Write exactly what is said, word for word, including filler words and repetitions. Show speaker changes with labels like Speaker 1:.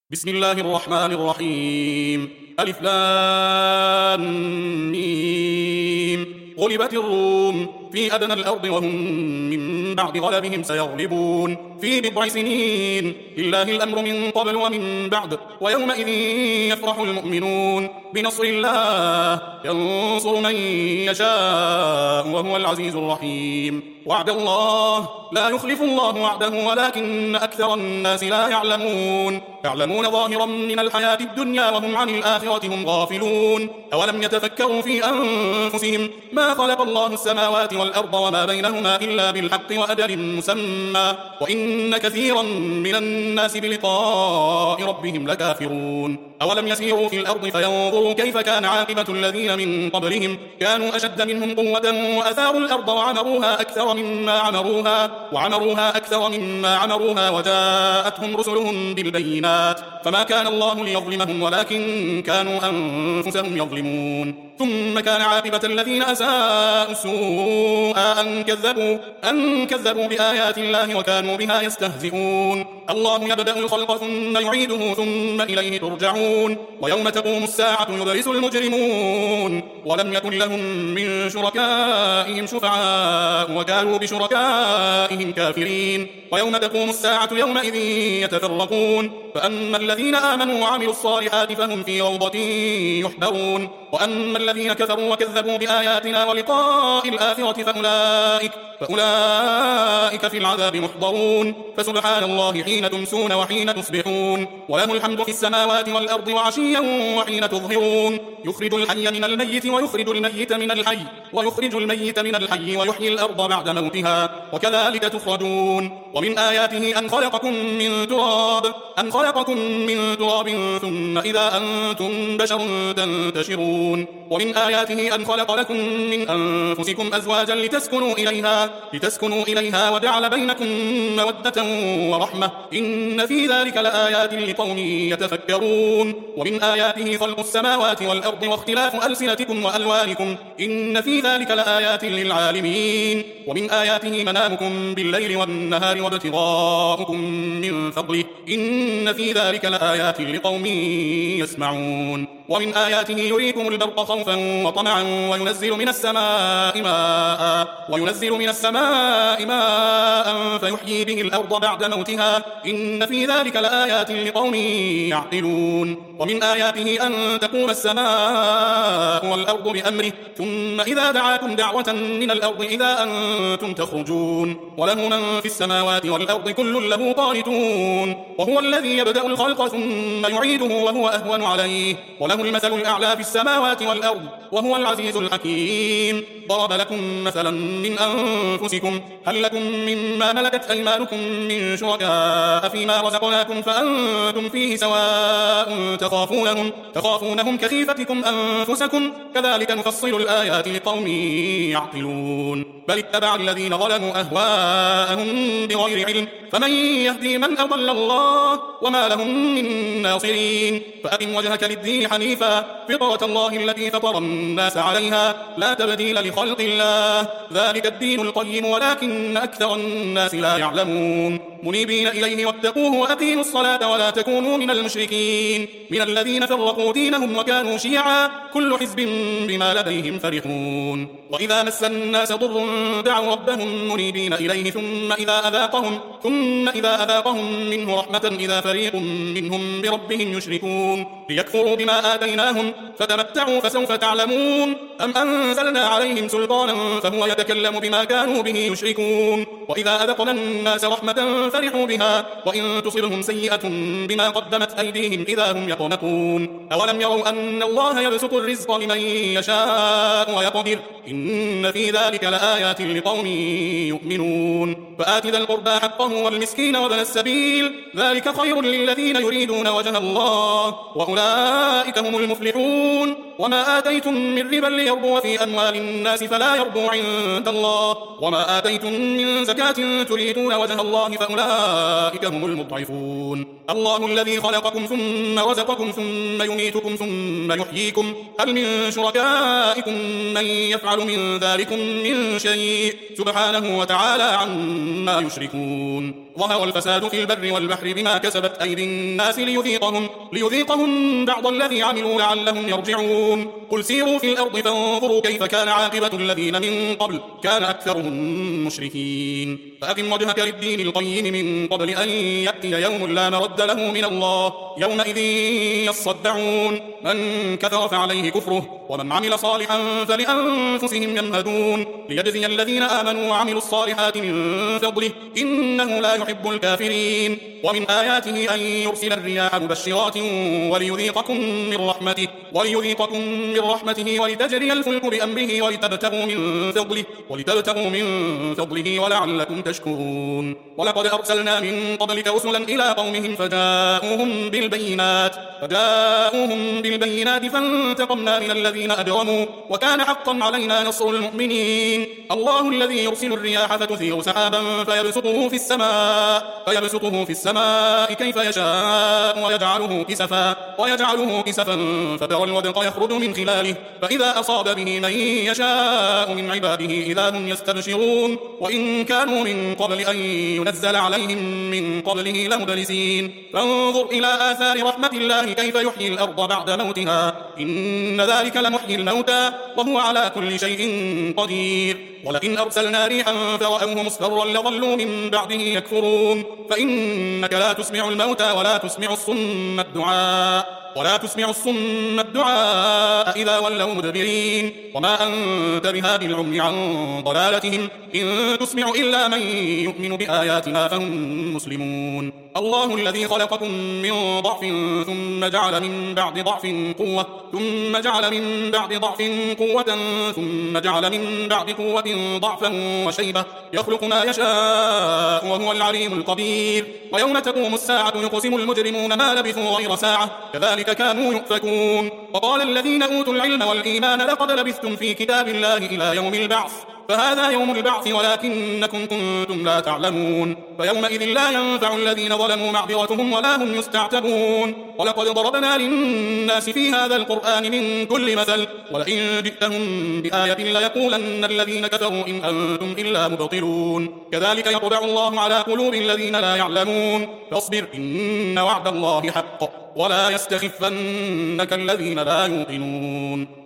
Speaker 1: بسم الله الرحمن الرحيم ألف لام ميم غلبت الروم في أدنى الأرض وهم من بعد غلبهم سيغلبون في بضع سنين لله الأمر من قبل ومن بعد ويومئذ يفرح المؤمنون بنصر الله ينصر من يشاء وهو العزيز الرحيم وعد الله لا يخلف الله وعده ولكن أكثر الناس لا يعلمون يعلمون ظاهرا من الحياة الدنيا وهم عن الآخرة هم غافلون أولم يتفكروا في أنفسهم ما خلق الله السماوات والأرض وما بينهما إلا بالحق وأجل مسمى وإن كثيرا من الناس بلقاء ربهم لكافرون أولم يسيروا في الأرض فينظروا كيف كان عاقبة الذين من قبلهم كانوا أشد منهم قوة وأثاروا الأرض وعمروها أكثر مما عمروها وعمروها أكثر مما عمروها وجاءتهم رسلهم بالبينات فما كان الله ليظلمهم ولكن كانوا أنفسهم يظلمون ثم كان عاقبة الذين أساءوا السوء أن كذبوا, أن كذبوا بآيات الله وكانوا بها يستهزئون الله يبدأ الخلق ثم يعيده ثم إليه ترجعون ويوم تقوم الساعة يبرز المجرمون ولم يكن لهم من شركائهم شفعاء وكانوا بشركائهم كافرين ويوم تقوم الساعة يومئذ يتفرقون فأما الذين آمنوا وعملوا الصالحات فهم في روضة يحبرون وأما الذين كفروا وكذبوا بآياتنا ولقاء الآخرة فأولئك, فأولئك في العذاب محضرون فسبحان الله حين تمسون وحين تصبحون وله الحمد في السماوات والأرض وعشيا وحين تظهرون يخرج الحي من الميت ويخرج الميت من الحي ويخرج الميت من الحي ويحيي الأرض بعد موتها وكذلك تخرجون ومن آياته أن خلقكم من تراب أن خلقكم من تراب ثم إذا أنتم بشر تنتشرون ومن آياته أن خلق لكم من أنفسكم أزواجا لتسكنوا إليها, لتسكنوا إليها وجعل بينكم مودة ورحمة إن في ذلك لآيات لقوم يتفكرون ومن آياته خلق السماوات والأرض واختلاف ألسنتكم وألوانكم إن في ذلك لآيات للعالمين ومن آياته منامكم بالليل والنهار وابتغاؤكم من فضله إن في ذلك لآيات لقوم يسمعون ومن آياته يريكم البرق خوفا وطمعا وينزل من السماء ماء وينزل من السماء ماء فيحيي به الأرض بعد موتها إن في ذلك لآيات لقوم يعقلون ومن آياته أن تقوم السماء والأرض بأمره ثم إذا دعاكم دعوة من الأرض إذا أنتم تخرجون وله من في السماوات والأرض كل له قانتون وهو الذي يبدأ الخلق ثم يعيده وهو أهون عليه وله المثل الأعلى في السماوات والأرض وهو العزيز الحكيم ضرب لكم مثلا من أنفسكم هل لكم مما ملكت أيمانكم من شركاء فيما رزقناكم فأنتم فيه سواء تخافونهم, تخافونهم كخيفتكم أنفسكم كذلك نفصل الآيات لقوم يعقلون بل اتبع الذين ظلموا أهواءهم بغير علم فمن يهدي من أضل الله وما لهم من ناصرين فأقم وجهك للدين حنيفا فطرة الله التي فطر الناس عليها لا تبديل لخلق الله ذلك الدين القيم ولكن أكثر الناس لا يعلمون منيبين إليه واتقوه وأقيموا الصلاة ولا تكونوا من المشركين من الذين فرقوا دينهم وكانوا شيعا كل حزب بما لديهم فرحون وإذا مس الناس ضر دعوا ربهم منيبين إليه ثم إذا أذاقهم, ثم إذا أذاقهم منه رحمة إذا فريق منهم بربهم يشركون ليكفروا بما آتيناهم فتمتعوا فسوف تعلمون أم أنزلنا عليهم سلطانا فهو يتكلم بما كانوا به يشركون وإذا أذقنا الناس رحمة فرحوا بها وإن تصبهم سيئة بما قدمت أيديهم إذا هم يقنطون أولم يروا أن الله يبسط الرزق لمن يشاء ويقدر إن في ذلك لآيات لقوم يؤمنون فآت ذا القربى حقه والمسكين وابن السبيل ذلك خير للذين يريدون وجه الله وأولئك هم المفلحون وما آتيتم من ربا ليربو في أموال الناس فلا يربو عند الله وما آتيتم من زكاة تريدون وجه الله فأولئك هم المضعفون الله الذي خلقكم ثم رزقكم ثم يميتكم ثم يحييكم هل من شركائكم من يفعل من ذلكم من شيء سبحانه وتعالى عما يشركون ظهر الفساد في البر والبحر بما كسبت أيدي الناس ليذيقهم, ليذيقهم بعض الذي عملوا لعلهم يرجعون قل سيروا في الأرض فانظروا كيف كان عاقبة الذين من قبل كان أكثرهم مشركين فأقم وجهك للدين القيم من قبل أن يأتي يوم لا مرد له من الله يومئذ يصدعون من كفر فعليه كفره ومن عمل صالحا فلأنفسهم يمهدون ليجزي الذين آمنوا وعملوا الصالحات من فضله إنه لا يحب الكافرين ومن آياته أن يرسل الرياح مبشرات وليذيقكم من رحمته وليذيقكم من رحمته ولتجري الفلك بأمره ولتبتغوا من فضله ولتبتغوا من فضله ولعلكم تشكرون ولقد أرسلنا من قبلك رسلا إلى قومهم فجاءوهم بالبينات فجاءوهم بالبينات فانتقمنا من الذين أجرموا وكان حقا علينا نصر المؤمنين الله الذي يرسل الرياح فتثير سحابا فيبسطه في السماء فيبسطه في السماء كيف يشاء ويجعله كسفا ويجعله كسفا فترى الودق يخرج من خلاله فإذا أصاب به من يشاء من عباده إذا هم يستبشرون وإن كانوا من قبل أن ينزل عليهم من قبله لمبلسين فانظر إلى آثار رحمة الله كيف يحيي الأرض بعد موتها إن ذلك لمحيي الموتى وهو على كل شيء قدير ولئن أرسلنا ريحا فرأوه مصفرا لظلوا من بعده يكفرون فإنك لا تسمع الموتى ولا تسمع الصم الدعاء ولا تسمع الصم الدعاء إذا ولوا مدبرين وما أنت بهاد العمي عن ضلالتهم إن تسمع إلا من يؤمن بآياتنا فهم مسلمون الله الذي خلقكم من ضعف ثم جعل من بعد ضعف قوة ثم جعل من بعد ضعف قوة ثم جعل من بعد قوة ضعفا وشيبة يخلق ما يشاء وهو العليم القدير ويوم تقوم الساعة يقسم المجرمون ما لبثوا غير ساعة كذلك كانوا يؤفكون وقال الذين أوتوا العلم والإيمان لقد لبثتم في كتاب الله إلى يوم البعث فهذا يوم البعث ولكنكم كنتم لا تعلمون فيومئذ لا ينفع الذين ظلموا معذرتهم ولا هم يستعتبون ولقد ضربنا للناس في هذا القرآن من كل مثل ولئن جئتهم بآية ليقولن الذين كفروا إن أنتم إلا مبطلون كذلك يطبع الله على قلوب الذين لا يعلمون فاصبر إن وعد الله حق ولا يستخفنك الذين لا يوقنون